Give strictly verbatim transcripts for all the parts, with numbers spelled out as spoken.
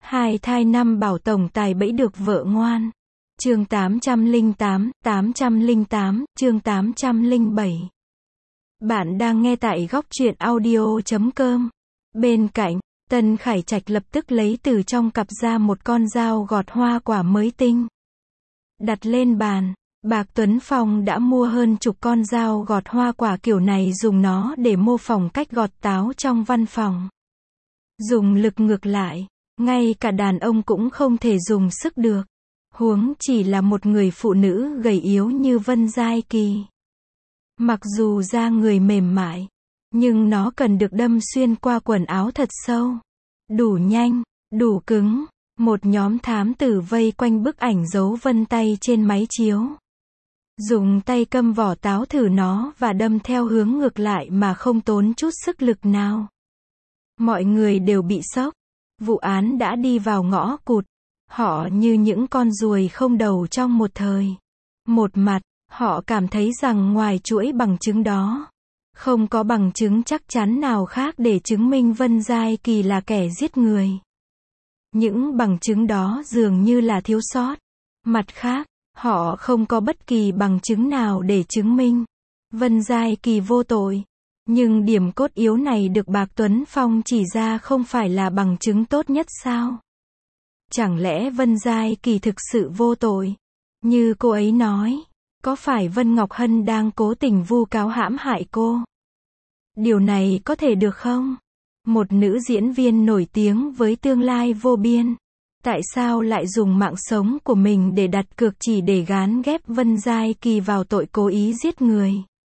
Hai thai năm bảo tổng tài bẫy được vợ ngoan. Chương tám trăm lẻ tám, tám trăm lẻ tám, chương tám trăm lẻ bảy. Bạn đang nghe tại góc truyện audio chấm com. Bên cạnh, Tân Khải Trạch lập tức lấy từ trong cặp ra một con dao gọt hoa quả mới tinh. Đặt lên bàn, Bạc Tuấn Phong đã mua hơn chục con dao gọt hoa quả kiểu này, dùng nó để mô phỏng cách gọt táo trong văn phòng. Dùng lực ngược lại, ngay cả đàn ông cũng không thể dùng sức được. Huống chỉ là một người phụ nữ gầy yếu như Vân Giai Kỳ. Mặc dù da người mềm mại, nhưng nó cần được đâm xuyên qua quần áo thật sâu. Đủ nhanh, đủ cứng. Một nhóm thám tử vây quanh bức ảnh dấu vân tay trên máy chiếu. Dùng tay câm vỏ táo thử nó và đâm theo hướng ngược lại mà không tốn chút sức lực nào. Mọi người đều bị sốc. Vụ án đã đi vào ngõ cụt. Họ như những con ruồi không đầu trong một thời. Một mặt, họ cảm thấy rằng ngoài chuỗi bằng chứng đó, không có bằng chứng chắc chắn nào khác để chứng minh Vân Giai Kỳ là kẻ giết người. Những bằng chứng đó dường như là thiếu sót. Mặt khác, họ không có bất kỳ bằng chứng nào để chứng minh Vân Giai Kỳ vô tội. Nhưng điểm cốt yếu này được Bạc Tuấn Phong chỉ ra không phải là bằng chứng tốt nhất sao? Chẳng lẽ Vân Giai Kỳ thực sự vô tội? Như cô ấy nói, có phải Vân Ngọc Hân đang cố tình vu cáo hãm hại cô? Điều này có thể được không? Một nữ diễn viên nổi tiếng với tương lai vô biên, tại sao lại dùng mạng sống của mình để đặt cược chỉ để gán ghép Vân Giai Kỳ vào tội cố ý giết người?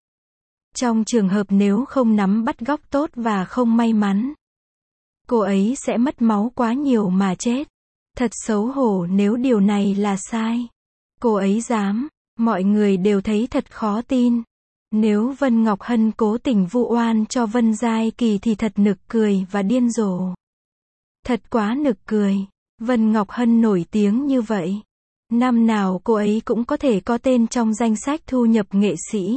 Trong trường hợp nếu không nắm bắt góc tốt và không may mắn, cô ấy sẽ mất máu quá nhiều mà chết. Thật xấu hổ nếu điều này là sai. Cô ấy dám, mọi người đều thấy thật khó tin. Nếu Vân Ngọc Hân cố tình vu oan cho Vân Giai Kỳ thì thật nực cười và điên rồ. Thật quá nực cười. Vân Ngọc Hân nổi tiếng như vậy. Năm nào cô ấy cũng có thể có tên trong danh sách thu nhập nghệ sĩ.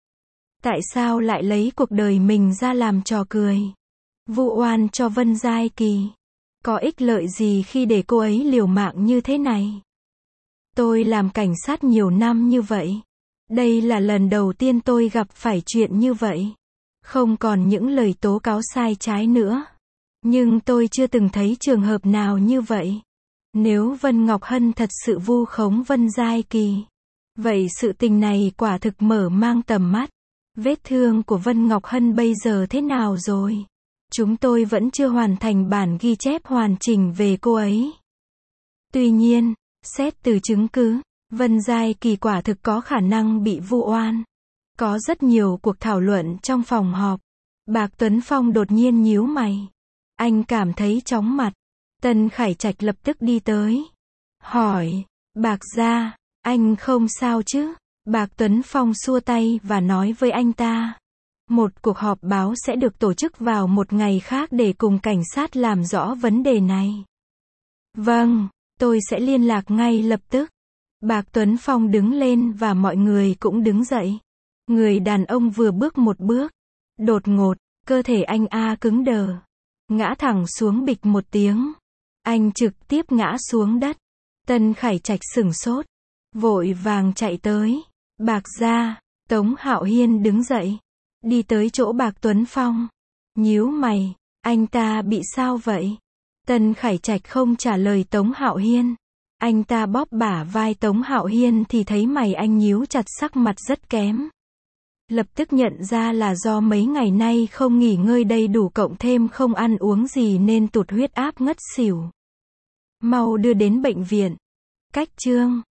Tại sao lại lấy cuộc đời mình ra làm trò cười? Vu oan cho Vân Giai Kỳ. Có ích lợi gì khi để cô ấy liều mạng như thế này? Tôi làm cảnh sát nhiều năm như vậy. Đây là lần đầu tiên tôi gặp phải chuyện như vậy. Không còn những lời tố cáo sai trái nữa. Nhưng tôi chưa từng thấy trường hợp nào như vậy. Nếu Vân Ngọc Hân thật sự vu khống Vân Giai Kỳ, vậy sự tình này quả thực mở mang tầm mắt. Vết thương của Vân Ngọc Hân bây giờ thế nào rồi? Chúng tôi vẫn chưa hoàn thành bản ghi chép hoàn chỉnh về cô ấy. Tuy nhiên, xét từ chứng cứ, Vân Giai Kỳ quả thực có khả năng bị vu oan. Có rất nhiều cuộc thảo luận trong phòng họp. Bạc Tuấn Phong đột nhiên nhíu mày. Anh cảm thấy chóng mặt. Tân Khải Trạch lập tức đi tới. Hỏi, Bạc gia, anh không sao chứ? Bạc Tuấn Phong xua tay và nói với anh ta. Một cuộc họp báo sẽ được tổ chức vào một ngày khác để cùng cảnh sát làm rõ vấn đề này. Vâng, tôi sẽ liên lạc ngay lập tức. Bạc Tuấn Phong đứng lên và mọi người cũng đứng dậy. Người đàn ông vừa bước một bước. Đột ngột, cơ thể anh A cứng đờ. Ngã thẳng xuống bịch một tiếng. Anh trực tiếp ngã xuống đất. Tân Khải Trạch sửng sốt. Vội vàng chạy tới. Bạc gia, Tống Hạo Hiên đứng dậy. Đi tới chỗ Bạc Tuấn Phong. Nhíu mày, anh ta bị sao vậy? Tân Khải Trạch không trả lời Tống Hạo Hiên. Anh ta bóp bả vai Tống Hạo Hiên thì thấy mày anh nhíu chặt, sắc mặt rất kém. Lập tức nhận ra là do mấy ngày nay không nghỉ ngơi đầy đủ cộng thêm không ăn uống gì nên tụt huyết áp ngất xỉu. Mau đưa đến bệnh viện. Cách chương